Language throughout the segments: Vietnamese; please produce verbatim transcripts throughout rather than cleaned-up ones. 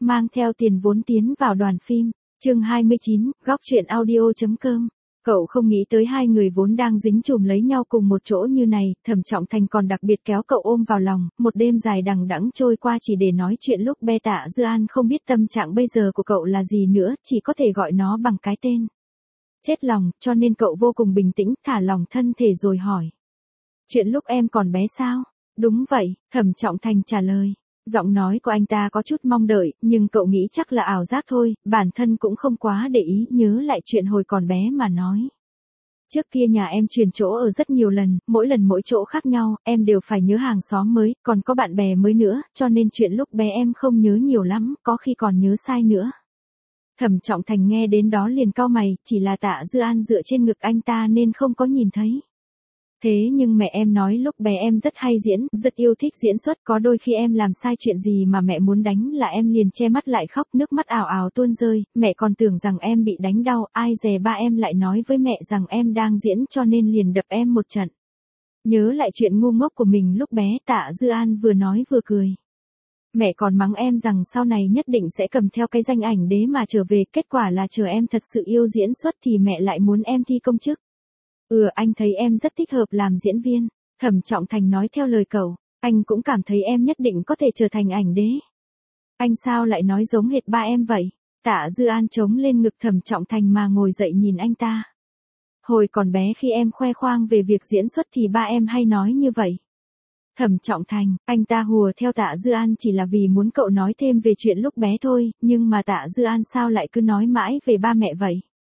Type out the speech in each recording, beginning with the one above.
mang theo tiền vốn tiến vào đoàn phim. Chương hai mươi chín, góc truyện audio.com. Cậu không nghĩ tới hai người vốn đang dính chùm lấy nhau cùng một chỗ như này, Thẩm Trọng Thành còn đặc biệt kéo cậu ôm vào lòng, một đêm dài đằng đẵng trôi qua chỉ để nói chuyện lúc be. Tạ Dư An không biết tâm trạng bây giờ của cậu là gì nữa, chỉ có thể gọi nó bằng cái tên. Chết lòng, cho nên cậu vô cùng bình tĩnh, thả lòng thân thể rồi hỏi. Chuyện lúc em còn bé sao? Đúng vậy, Thẩm Trọng Thành trả lời. Giọng nói của anh ta có chút mong đợi, nhưng cậu nghĩ chắc là ảo giác thôi, bản thân cũng không quá để ý, nhớ lại chuyện hồi còn bé mà nói. Trước kia nhà em chuyển chỗ ở rất nhiều lần, mỗi lần mỗi chỗ khác nhau, em đều phải nhớ hàng xóm mới, còn có bạn bè mới nữa, cho nên chuyện lúc bé em không nhớ nhiều lắm, có khi còn nhớ sai nữa. Thẩm Trọng Thành nghe đến đó liền cau mày, chỉ là Tạ Dư An dựa trên ngực anh ta nên không có nhìn thấy. Thế nhưng mẹ em nói lúc bé em rất hay diễn, rất yêu thích diễn xuất, có đôi khi em làm sai chuyện gì mà mẹ muốn đánh là em liền che mắt lại khóc, nước mắt ào ào tuôn rơi, mẹ còn tưởng rằng em bị đánh đau, ai dè ba em lại nói với mẹ rằng em đang diễn cho nên liền đập em một trận. Nhớ lại chuyện ngu ngốc của mình lúc bé, Tạ Dư An vừa nói vừa cười. Mẹ còn mắng em rằng sau này nhất định sẽ cầm theo cái danh ảnh đế mà trở về, kết quả là chờ em thật sự yêu diễn xuất thì mẹ lại muốn em thi công chức. Ừ, anh thấy em rất thích hợp làm diễn viên. Thẩm Trọng Thành nói theo lời cậu, anh cũng cảm thấy em nhất định có thể trở thành ảnh đế. Anh sao lại nói giống hệt ba em vậy? Tạ Dư An chống lên ngực Thẩm Trọng Thành mà ngồi dậy nhìn anh ta. Hồi còn bé khi em khoe khoang về việc diễn xuất thì ba em hay nói như vậy. Thẩm Trọng Thành, anh ta hùa theo Tạ Dư An chỉ là vì muốn cậu nói thêm về chuyện lúc bé thôi, nhưng mà Tạ Dư An sao lại cứ nói mãi về ba mẹ vậy?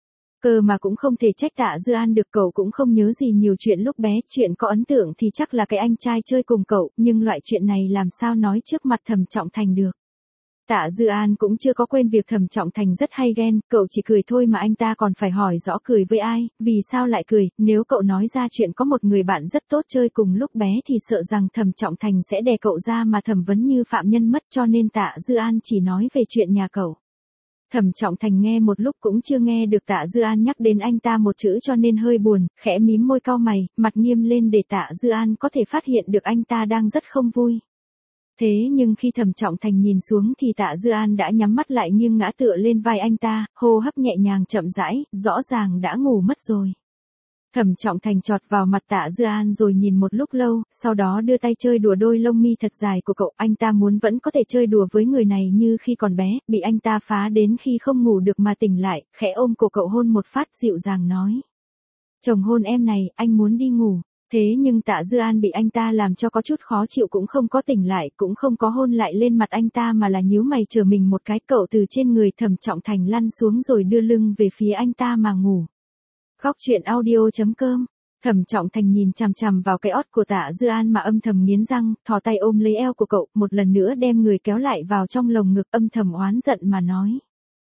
Cơ mà cũng không thể trách Tạ Dư An được, cậu cũng không nhớ gì nhiều chuyện lúc bé, chuyện có ấn tượng thì chắc là cái anh trai chơi cùng cậu, nhưng loại chuyện này làm sao nói trước mặt Thẩm Trọng Thành được. Tạ Dư An cũng chưa có quên việc Thẩm Trọng Thành rất hay ghen, cậu chỉ cười thôi mà anh ta còn phải hỏi rõ cười với ai, vì sao lại cười, nếu cậu nói ra chuyện có một người bạn rất tốt chơi cùng lúc bé thì sợ rằng Thẩm Trọng Thành sẽ đè cậu ra mà thẩm vấn như phạm nhân mất, cho nên Tạ Dư An chỉ nói về chuyện nhà cậu. Thẩm Trọng Thành nghe một lúc cũng chưa nghe được Tạ Dư An nhắc đến anh ta một chữ cho nên hơi buồn, khẽ mím môi cau mày, mặt nghiêm lên để Tạ Dư An có thể phát hiện được anh ta đang rất không vui. Thế nhưng khi Thẩm Trọng Thành nhìn xuống thì Tạ Dư An đã nhắm mắt lại nghiêng ngã tựa lên vai anh ta, hô hấp nhẹ nhàng chậm rãi, rõ ràng đã ngủ mất rồi. Thẩm Trọng Thành chọt vào mặt Tạ Dư An rồi nhìn một lúc lâu, sau đó đưa tay chơi đùa đôi lông mi thật dài của cậu, anh ta muốn vẫn có thể chơi đùa với người này như khi còn bé, bị anh ta phá đến khi không ngủ được mà tỉnh lại, khẽ ôm cổ cậu hôn một phát dịu dàng nói. Chồng hôn em này, anh muốn đi ngủ. Thế nhưng Tạ Dư An bị anh ta làm cho có chút khó chịu cũng không có tỉnh lại, cũng không có hôn lại lên mặt anh ta mà là nhíu mày chờ mình một cái, cậu từ trên người Thẩm Trọng Thành lăn xuống rồi đưa lưng về phía anh ta mà ngủ. Góc truyện audio.com. Thẩm Trọng Thành nhìn chằm chằm vào cái ót của Tạ Dư An mà âm thầm nghiến răng, thò tay ôm lấy eo của cậu, một lần nữa đem người kéo lại vào trong lồng ngực, âm thầm oán giận mà nói.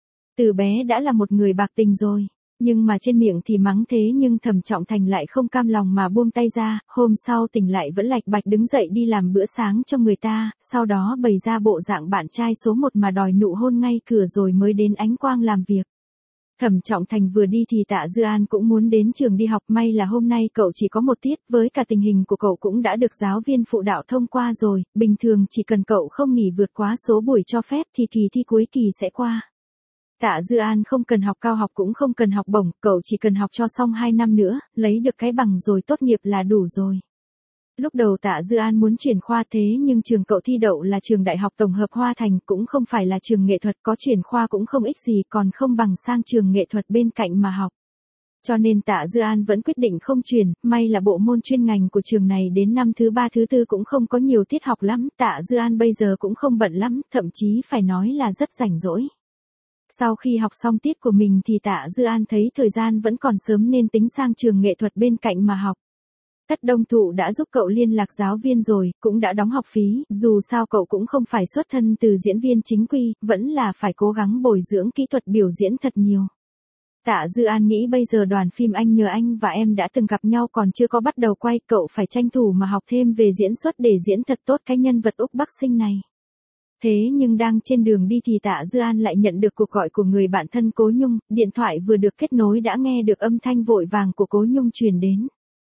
Từ bé đã là một người bạc tình rồi, nhưng mà trên miệng thì mắng thế nhưng Thẩm Trọng Thành lại không cam lòng mà buông tay ra, hôm sau tỉnh lại vẫn lạch bạch đứng dậy đi làm bữa sáng cho người ta, sau đó bày ra bộ dạng bạn trai số một mà đòi nụ hôn ngay cửa rồi mới đến Ánh Quang làm việc. Thẩm Trọng Thành vừa đi thì Tạ Dư An cũng muốn đến trường đi học, may là hôm nay cậu chỉ có một tiết, với cả tình hình của cậu cũng đã được giáo viên phụ đạo thông qua rồi, bình thường chỉ cần cậu không nghỉ vượt quá số buổi cho phép thì kỳ thi cuối kỳ sẽ qua. Tạ Dư An không cần học cao học cũng không cần học bổng, cậu chỉ cần học cho xong hai năm nữa, lấy được cái bằng rồi tốt nghiệp là đủ rồi. Lúc đầu Tạ Dư An muốn chuyển khoa thế nhưng trường cậu thi đậu là trường Đại học Tổng hợp Hoa Thành, cũng không phải là trường nghệ thuật, có chuyển khoa cũng không ích gì, còn không bằng sang trường nghệ thuật bên cạnh mà học. Cho nên Tạ Dư An vẫn quyết định không chuyển, may là bộ môn chuyên ngành của trường này đến năm thứ ba thứ tư cũng không có nhiều tiết học lắm, Tạ Dư An bây giờ cũng không bận lắm, thậm chí phải nói là rất rảnh rỗi. Sau khi học xong tiết của mình thì Tạ Dư An thấy thời gian vẫn còn sớm nên tính sang trường nghệ thuật bên cạnh mà học. Tất Đông Thụ đã giúp cậu liên lạc giáo viên rồi, cũng đã đóng học phí, dù sao cậu cũng không phải xuất thân từ diễn viên chính quy, vẫn là phải cố gắng bồi dưỡng kỹ thuật biểu diễn thật nhiều. Tạ Dư An nghĩ bây giờ đoàn phim Anh Nhờ Anh và Em đã từng gặp nhau còn chưa có bắt đầu quay, cậu phải tranh thủ mà học thêm về diễn xuất để diễn thật tốt cái nhân vật Úc Bắc Sinh này. Thế nhưng đang trên đường đi thì Tạ Dư An lại nhận được cuộc gọi của người bạn thân Cố Nhung, điện thoại vừa được kết nối đã nghe được âm thanh vội vàng của Cố Nhung truyền đến.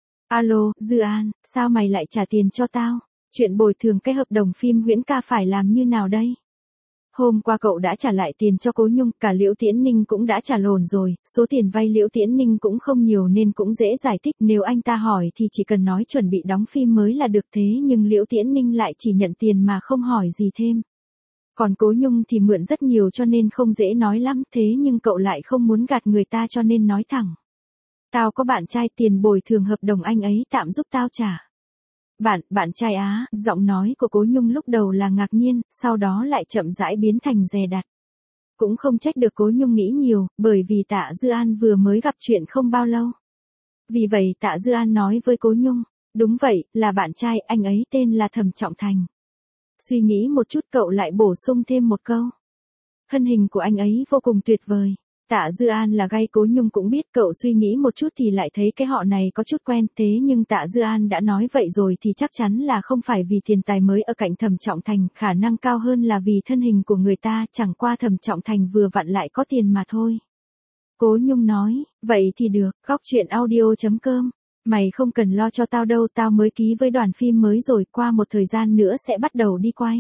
Alo, Dư An, sao mày lại trả tiền cho tao? Chuyện bồi thường cái hợp đồng phim Huyễn Ca phải làm như nào đây? Hôm qua cậu đã trả lại tiền cho Cố Nhung, cả Liễu Tiễn Ninh cũng đã trả lồn rồi, số tiền vay Liễu Tiễn Ninh cũng không nhiều nên cũng dễ giải thích, nếu anh ta hỏi thì chỉ cần nói chuẩn bị đóng phim mới là được, thế nhưng Liễu Tiễn Ninh lại chỉ nhận tiền mà không hỏi gì thêm. Còn Cố Nhung thì mượn rất nhiều cho nên không dễ nói lắm, thế nhưng cậu lại không muốn gạt người ta cho nên nói thẳng. Tao có bạn trai, tiền bồi thường hợp đồng anh ấy tạm giúp tao trả. Bạn, bạn trai á, giọng nói của Cố Nhung lúc đầu là ngạc nhiên, sau đó lại chậm rãi biến thành dè dặt. Cũng không trách được Cố Nhung nghĩ nhiều, bởi vì Tạ Dư An vừa mới gặp chuyện không bao lâu. Vì vậy Tạ Dư An nói với Cố Nhung, đúng vậy, là bạn trai, anh ấy tên là Thẩm Trọng Thành. Suy nghĩ một chút cậu lại bổ sung thêm một câu. Thân hình của anh ấy vô cùng tuyệt vời. Tạ Dư An là gay, Cố Nhung cũng biết, cậu suy nghĩ một chút thì lại thấy cái họ này có chút quen, thế nhưng Tạ Dư An đã nói vậy rồi thì chắc chắn là không phải vì tiền tài mới ở cạnh Thẩm Trọng Thành, khả năng cao hơn là vì thân hình của người ta, chẳng qua Thẩm Trọng Thành vừa vặn lại có tiền mà thôi. Cố Nhung nói, vậy thì được, góc chuyện audio chấm com. Mày không cần lo cho tao đâu, tao mới ký với đoàn phim mới rồi, qua một thời gian nữa sẽ bắt đầu đi quay.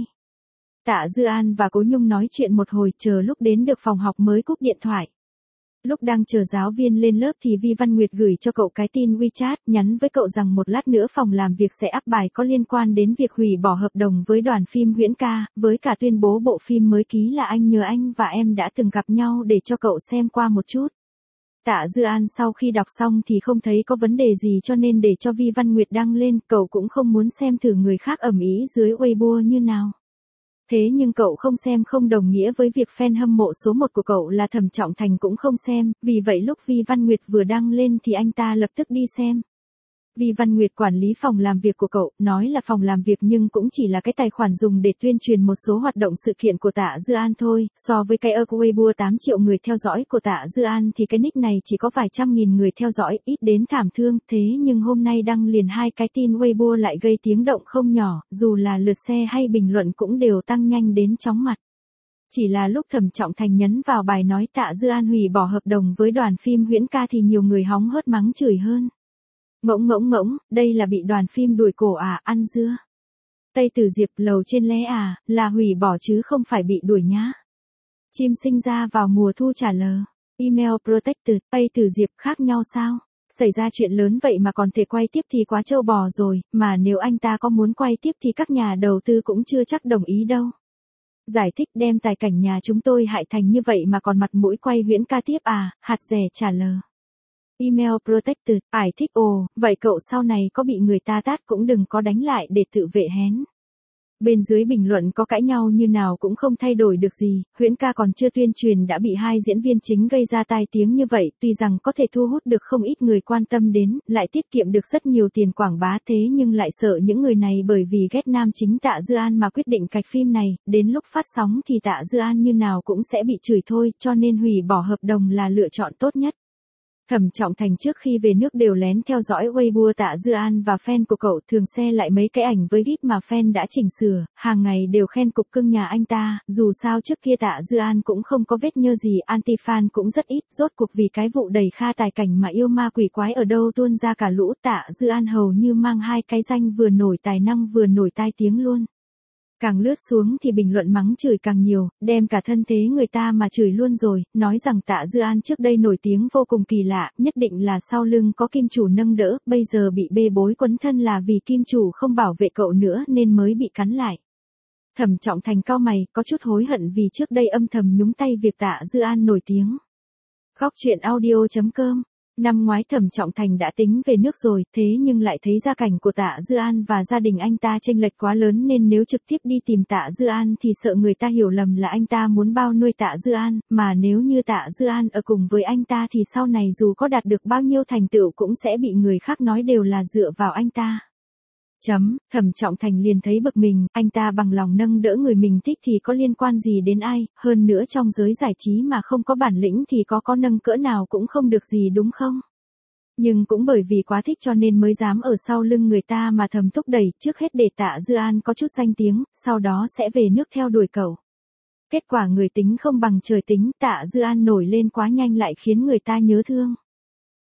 Tạ Dư An và Cố Nhung nói chuyện một hồi, chờ lúc đến được phòng học mới cúp điện thoại. Lúc đang chờ giáo viên lên lớp thì Vi Văn Nguyệt gửi cho cậu cái tin WeChat, nhắn với cậu rằng một lát nữa phòng làm việc sẽ up bài có liên quan đến việc hủy bỏ hợp đồng với đoàn phim Huyễn Ca, với cả tuyên bố bộ phim mới ký là Anh Nhớ Anh và Em Đã Từng Gặp Nhau để cho cậu xem qua một chút. Tạ Dư An sau khi đọc xong thì không thấy có vấn đề gì cho nên để cho Vi Văn Nguyệt đăng lên, cậu cũng không muốn xem thử người khác ầm ĩ dưới Weibo như nào. Thế nhưng cậu không xem không đồng nghĩa với việc fan hâm mộ số một của cậu là Thẩm Trọng Thành cũng không xem, vì vậy lúc Vi Văn Nguyệt vừa đăng lên thì anh ta lập tức đi xem. Vi Văn Nguyệt quản lý phòng làm việc của cậu, nói là phòng làm việc nhưng cũng chỉ là cái tài khoản dùng để tuyên truyền một số hoạt động sự kiện của Tạ Dư An thôi, so với cái Weibo tám triệu người theo dõi của Tạ Dư An thì cái nick này chỉ có vài trăm nghìn người theo dõi, ít đến thảm thương, thế nhưng hôm nay đăng liền hai cái tin Weibo lại gây tiếng động không nhỏ, dù là lượt share hay bình luận cũng đều tăng nhanh đến chóng mặt. Chỉ là lúc Thẩm Trọng Thành nhấn vào bài nói Tạ Dư An hủy bỏ hợp đồng với đoàn phim Huyễn Ca thì nhiều người hóng hớt mắng chửi hơn. Ngỗng ngỗng ngỗng, đây là bị đoàn phim đuổi cổ à, ăn dưa. Tây Tử Diệp, lầu trên lé à, là hủy bỏ chứ không phải bị đuổi nhá. Chim sinh ra vào mùa thu trả lờ. Email protected, Tây Tử Diệp khác nhau sao? Xảy ra chuyện lớn vậy mà còn thể quay tiếp thì quá trâu bò rồi, mà nếu anh ta có muốn quay tiếp thì các nhà đầu tư cũng chưa chắc đồng ý đâu. Giải thích đem tài cảnh nhà chúng tôi hại thành như vậy mà còn mặt mũi quay Huyễn Ca tiếp à, hạt rẻ trả lờ. Email protected, ải thích ồ, vậy cậu sau này có bị người ta tát cũng đừng có đánh lại để tự vệ hén. Bên dưới bình luận có cãi nhau như nào cũng không thay đổi được gì, Huyễn Ca còn chưa tuyên truyền đã bị hai diễn viên chính gây ra tai tiếng như vậy, tuy rằng có thể thu hút được không ít người quan tâm đến, lại tiết kiệm được rất nhiều tiền quảng bá, thế nhưng lại sợ những người này bởi vì ghét nam chính Tạ Dư An mà quyết định cạch phim này, đến lúc phát sóng thì Tạ Dư An như nào cũng sẽ bị chửi thôi, cho nên hủy bỏ hợp đồng là lựa chọn tốt nhất. Thẩm Trọng Thành trước khi về nước đều lén theo dõi Weibo Tạ Dư An và fan của cậu, thường share lại mấy cái ảnh với gif mà fan đã chỉnh sửa, hàng ngày đều khen cục cưng nhà anh ta, dù sao trước kia Tạ Dư An cũng không có vết nhơ gì, anti-fan cũng rất ít, rốt cuộc vì cái vụ đầy kha tài cảnh mà yêu ma quỷ quái ở đâu tuôn ra cả lũ, Tạ Dư An hầu như mang hai cái danh vừa nổi tài năng vừa nổi tai tiếng luôn. Càng lướt xuống thì bình luận mắng chửi càng nhiều, đem cả thân thế người ta mà chửi luôn rồi, nói rằng Tạ Dư An trước đây nổi tiếng vô cùng kỳ lạ, nhất định là sau lưng có kim chủ nâng đỡ, bây giờ bị bê bối quấn thân là vì kim chủ không bảo vệ cậu nữa nên mới bị cắn lại. Thẩm Trọng Thành cau mày, có chút hối hận vì trước đây âm thầm nhúng tay việc Tạ Dư An nổi tiếng. Góc chuyện audio chấm com. Năm ngoái Thẩm Trọng Thành đã tính về nước rồi, thế nhưng lại thấy gia cảnh của Tạ Dư An và gia đình anh ta chênh lệch quá lớn nên nếu trực tiếp đi tìm Tạ Dư An thì sợ người ta hiểu lầm là anh ta muốn bao nuôi Tạ Dư An, mà nếu như Tạ Dư An ở cùng với anh ta thì sau này dù có đạt được bao nhiêu thành tựu cũng sẽ bị người khác nói đều là dựa vào anh ta. Chấm, Thẩm Trọng Thành liền thấy bực mình, anh ta bằng lòng nâng đỡ người mình thích thì có liên quan gì đến ai, hơn nữa trong giới giải trí mà không có bản lĩnh thì có có nâng cỡ nào cũng không được gì đúng không? Nhưng cũng bởi vì quá thích cho nên mới dám ở sau lưng người ta mà thầm thúc đẩy, trước hết để Tạ Dư An có chút danh tiếng, sau đó sẽ về nước theo đuổi cậu. Kết quả người tính không bằng trời tính, Tạ Dư An nổi lên quá nhanh lại khiến người ta nhớ thương.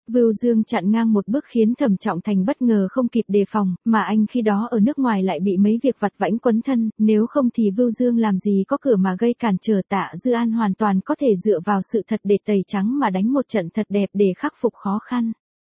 Vưu Dương chặn ngang một bước khiến Thẩm Trọng Thành bất ngờ không kịp đề phòng, mà anh khi đó ở nước ngoài lại bị mấy việc vặt vãnh quấn thân, nếu không thì Vưu Dương làm gì có cửa mà gây cản trở. Tạ Dư An hoàn toàn có thể dựa vào sự thật để tẩy trắng mà đánh một trận thật đẹp để khắc phục khó khăn.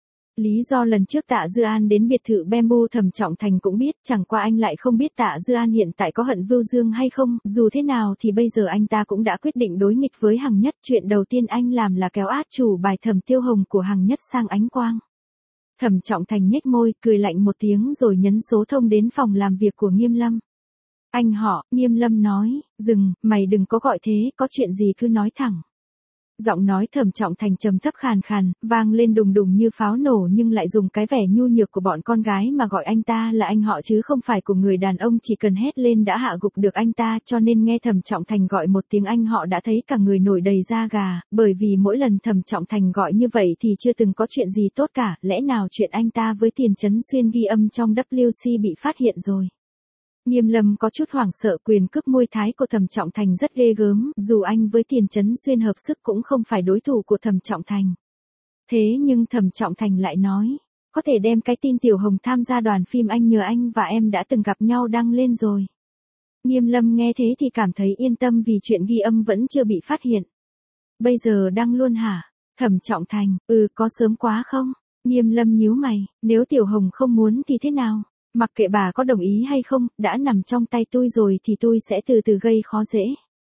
Lý do lần trước Tạ Dư An đến biệt thự Bamboo Thẩm Trọng Thành cũng biết, chẳng qua anh lại không biết Tạ Dư An hiện tại có hận Vưu Dương hay không, dù thế nào thì bây giờ anh ta cũng đã quyết định đối nghịch với Hằng Nhất, chuyện đầu tiên anh làm là kéo át chủ bài Thẩm Tiêu Hồng của Hằng Nhất sang ánh quang. Thẩm Trọng Thành nhếch môi, cười lạnh một tiếng rồi nhấn số thông đến phòng làm việc của Nghiêm Lâm. Anh họ, Nghiêm Lâm nói, dừng, mày đừng có gọi thế, có chuyện gì cứ nói thẳng. Giọng nói Thẩm Trọng Thành trầm thấp khàn khàn, vang lên đùng đùng như pháo nổ nhưng lại dùng cái vẻ nhu nhược của bọn con gái mà gọi anh ta là anh họ chứ không phải của người đàn ông, chỉ cần hét lên đã hạ gục được anh ta, cho nên nghe Thẩm Trọng Thành gọi một tiếng anh họ đã thấy cả người nổi đầy da gà, bởi vì mỗi lần Thẩm Trọng Thành gọi như vậy thì chưa từng có chuyện gì tốt cả, lẽ nào chuyện anh ta với Tiền Chấn Xuyên ghi âm trong W C bị phát hiện rồi. Nghiêm Lâm có chút hoảng sợ, quyền cước môi thái của Thẩm Trọng Thành rất ghê gớm, dù anh với Tiền Chấn Xuyên hợp sức cũng không phải đối thủ của Thẩm Trọng Thành. Thế nhưng Thẩm Trọng Thành lại nói, có thể đem cái tin Tiểu Hồng tham gia đoàn phim Anh Nhớ Anh và Em Đã Từng Gặp Nhau đăng lên rồi. Nghiêm Lâm nghe thế thì cảm thấy yên tâm vì chuyện ghi âm vẫn chưa bị phát hiện. Bây giờ đăng luôn hả? Thẩm Trọng Thành, ừ có sớm quá không? Nghiêm Lâm nhíu mày, nếu Tiểu Hồng không muốn thì thế nào? Mặc kệ bà có đồng ý hay không, đã nằm trong tay tôi rồi thì tôi sẽ từ từ gây khó dễ.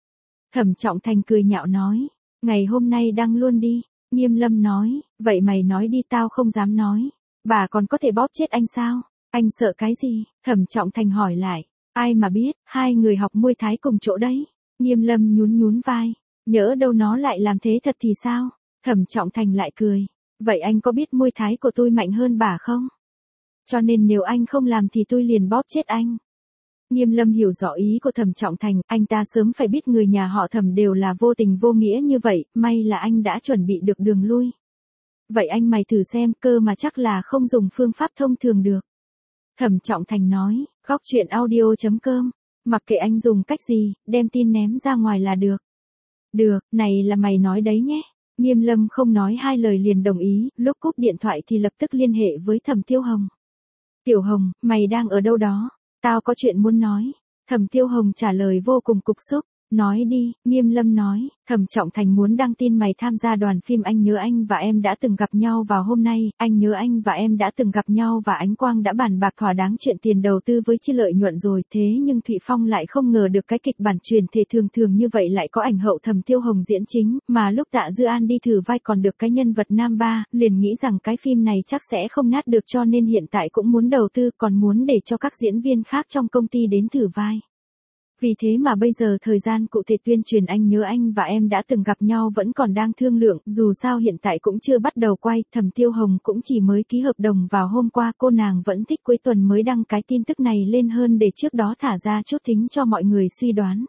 Thẩm Trọng Thành cười nhạo nói, ngày hôm nay đăng luôn đi. Nghiêm Lâm nói, vậy mày nói đi, tao không dám nói. Bà còn có thể bóp chết anh sao? Anh sợ cái gì? Thẩm Trọng Thành hỏi lại, ai mà biết, hai người học môi thái cùng chỗ đấy. Nghiêm Lâm nhún nhún vai, nhỡ đâu nó lại làm thế thật thì sao? Thẩm Trọng Thành lại cười, vậy anh có biết môi thái của tôi mạnh hơn bà không? Cho nên nếu anh không làm thì tôi liền bóp chết anh. Nghiêm Lâm hiểu rõ ý của Thẩm Trọng Thành, anh ta sớm phải biết người nhà họ Thẩm đều là vô tình vô nghĩa như vậy, may là anh đã chuẩn bị được đường lui. Vậy anh mày thử xem, cơ mà chắc là không dùng phương pháp thông thường được. Thẩm Trọng Thành nói, góc truyện audio chấm com, mặc kệ anh dùng cách gì, đem tin ném ra ngoài là được. Được, này là mày nói đấy nhé. Nghiêm Lâm không nói hai lời liền đồng ý, lúc cúp điện thoại thì lập tức liên hệ với Thẩm Tiêu Hồng. Tiểu Hồng, mày đang ở đâu đó? Tao có chuyện muốn nói. Thẩm Tiêu Hồng trả lời vô cùng cục xúc. Nói đi, Nghiêm Lâm nói, Thẩm Trọng Thành muốn đăng tin mày tham gia đoàn phim Anh Nhớ Anh và Em Đã Từng Gặp Nhau vào hôm nay. Anh Nhớ Anh và Em Đã Từng Gặp Nhau và Ánh Quang đã bàn bạc thỏa đáng chuyện tiền đầu tư với chia lợi nhuận rồi, thế nhưng Thụy Phong lại không ngờ được cái kịch bản truyền thể thường thường như vậy lại có ảnh hậu Thẩm Tiêu Hồng diễn chính, mà lúc Tạ Dư An đi thử vai còn được cái nhân vật nam ba, liền nghĩ rằng cái phim này chắc sẽ không nát được, cho nên hiện tại cũng muốn đầu tư, còn muốn để cho các diễn viên khác trong công ty đến thử vai. Vì thế mà bây giờ thời gian cụ thể tuyên truyền Anh Nhớ Anh và Em Đã Từng Gặp Nhau vẫn còn đang thương lượng, dù sao hiện tại cũng chưa bắt đầu quay, Thẩm Tiêu Hồng cũng chỉ mới ký hợp đồng vào hôm qua, cô nàng vẫn thích cuối tuần mới đăng cái tin tức này lên hơn để trước đó thả ra chút thính cho mọi người suy đoán.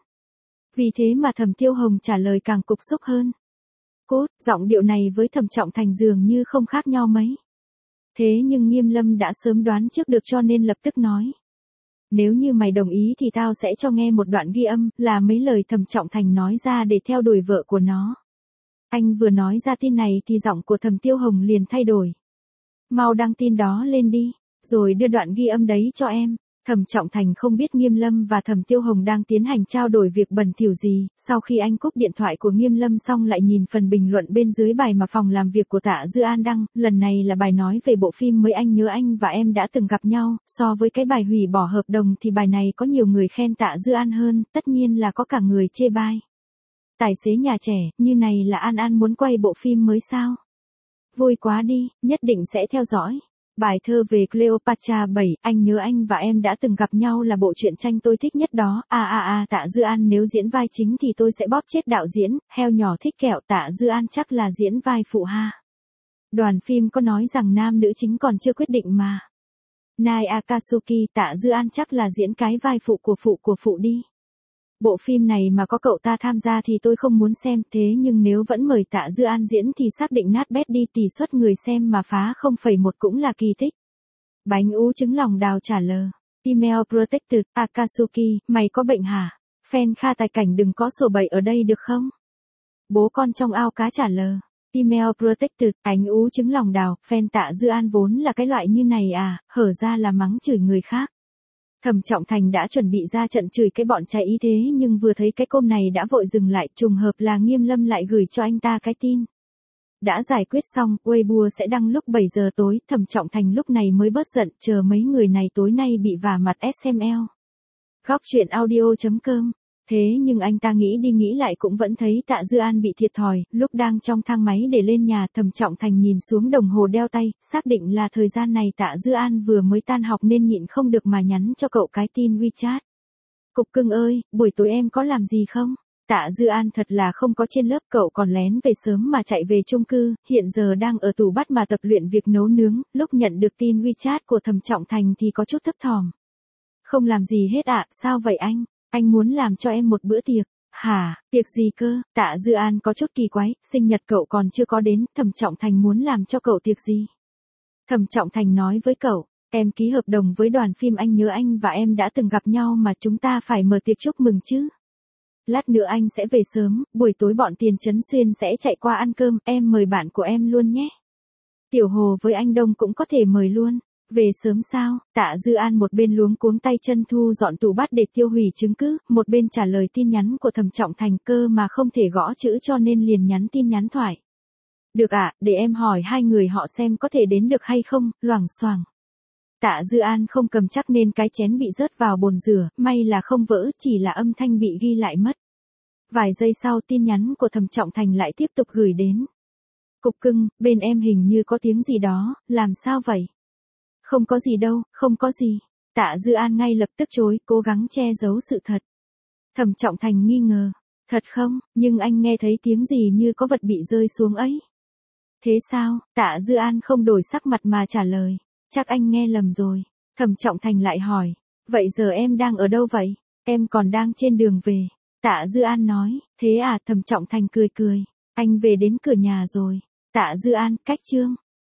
Vì thế mà Thẩm Tiêu Hồng trả lời càng cục xúc hơn. Cốt, giọng điệu này với Thẩm Trọng Thành dường như không khác nhau mấy. Thế nhưng Nghiêm Lâm đã sớm đoán trước được cho nên lập tức nói. Nếu như mày đồng ý thì tao sẽ cho nghe một đoạn ghi âm, là mấy lời Thẩm Trọng Thành nói ra để theo đuổi vợ của nó. Anh vừa nói ra tin này thì giọng của Thẩm Tiêu Hồng liền thay đổi. Mau đăng tin đó lên đi, rồi đưa đoạn ghi âm đấy cho em. Thẩm Trọng Thành không biết Nghiêm Lâm và Thẩm Tiêu Hồng đang tiến hành trao đổi việc bẩn thỉu gì, sau khi anh cúp điện thoại của Nghiêm Lâm xong lại nhìn phần bình luận bên dưới bài mà phòng làm việc của Tạ Dư An đăng, lần này là bài nói về bộ phim mới Anh Nhớ Anh và Em Đã Từng Gặp Nhau, so với cái bài hủy bỏ hợp đồng thì bài này có nhiều người khen Tạ Dư An hơn, tất nhiên là có cả người chê bai. Tài xế nhà trẻ, như này là An An muốn quay bộ phim mới sao? Vui quá đi, nhất định sẽ theo dõi. Bài thơ về Cleopatra bảy, Anh Nhớ Anh và Em Đã Từng Gặp Nhau là bộ truyện tranh tôi thích nhất đó. À à à, Tạ Dư An nếu diễn vai chính thì tôi sẽ bóp chết đạo diễn, heo nhỏ thích kẹo. Tạ Dư An chắc là diễn vai phụ ha. Đoàn phim có nói rằng nam nữ chính còn chưa quyết định mà. Nai Akatsuki, Tạ Dư An chắc là diễn cái vai phụ của phụ của phụ đi. Bộ phim này mà có cậu ta tham gia thì tôi không muốn xem, thế nhưng nếu vẫn mời Tạ Dư An diễn thì xác định nát bét đi, tỷ suất người xem mà phá không phẩy một cũng là kỳ tích. Bánh ú trứng lòng đào trả lời. Email Protected, Akatsuki, mày có bệnh hả? Fan Kha Tài Cảnh đừng có sổ bậy ở đây được không? Bố con trong ao cá trả lời. Email protected, ánh ú trứng lòng đào, fan Tạ Dư An vốn là cái loại như này à, hở ra là mắng chửi người khác. Thẩm Trọng Thành đã chuẩn bị ra trận chửi cái bọn trai ý thế nhưng vừa thấy cái côm này đã vội dừng lại, trùng hợp là Nghiêm Lâm lại gửi cho anh ta cái tin. Đã giải quyết xong, Weibo sẽ đăng lúc bảy giờ tối, Thẩm Trọng Thành lúc này mới bớt giận, chờ mấy người này tối nay bị vả mặt ét em lờ. Góc chuyện audio chấm com. Thế nhưng anh ta nghĩ đi nghĩ lại cũng vẫn thấy Tạ Dư An bị thiệt thòi, lúc đang trong thang máy để lên nhà, Thẩm Trọng Thành nhìn xuống đồng hồ đeo tay, xác định là thời gian này Tạ Dư An vừa mới tan học nên nhịn không được mà nhắn cho cậu cái tin WeChat. Cục cưng ơi, buổi tối em có làm gì không? Tạ Dư An thật là không có trên lớp, cậu còn lén về sớm mà chạy về chung cư, hiện giờ đang ở tủ bắt mà tập luyện việc nấu nướng, lúc nhận được tin WeChat của Thẩm Trọng Thành thì có chút thấp thỏm. Không làm gì hết ạ, à, sao vậy anh? Anh muốn làm cho em một bữa tiệc. Hả, tiệc gì cơ? Tạ Dư An có chút kỳ quái, sinh nhật cậu còn chưa có đến, Thẩm Trọng Thành muốn làm cho cậu tiệc gì? Thẩm Trọng Thành nói với cậu, em ký hợp đồng với đoàn phim Anh Nhớ Anh và em đã từng gặp nhau mà chúng ta phải mở tiệc chúc mừng chứ. Lát nữa anh sẽ về sớm, buổi tối bọn Tiền Trấn Xuyên sẽ chạy qua ăn cơm, em mời bạn của em luôn nhé. Tiểu Hồ với anh Đông cũng có thể mời luôn. Về sớm sao? Tạ Dư An một bên luống cuống tay chân thu dọn tủ bát để tiêu hủy chứng cứ, một bên trả lời tin nhắn của Thẩm Trọng Thành, cơ mà không thể gõ chữ cho nên liền nhắn tin nhắn thoại. Được ạ, à, để em hỏi hai người họ xem có thể đến được hay không, loảng xoảng. Tạ Dư An không cầm chắc nên cái chén bị rớt vào bồn rửa, may là không vỡ, chỉ là âm thanh bị ghi lại mất. Vài giây sau tin nhắn của Thẩm Trọng Thành lại tiếp tục gửi đến. Cục cưng, bên em hình như có tiếng gì đó, làm sao vậy? Không có gì đâu, không có gì. Tạ Dư An ngay lập tức chối, cố gắng che giấu sự thật. Thẩm Trọng Thành nghi ngờ. Thật không, nhưng anh nghe thấy tiếng gì như có vật bị rơi xuống ấy. Thế sao? Tạ Dư An không đổi sắc mặt mà trả lời. Chắc anh nghe lầm rồi. Thẩm Trọng Thành lại hỏi. Vậy giờ em đang ở đâu vậy? Em còn đang trên đường về. Tạ Dư An nói. Thế à? Thẩm Trọng Thành cười cười. Anh về đến cửa nhà rồi. Tạ Dư An, cách chương.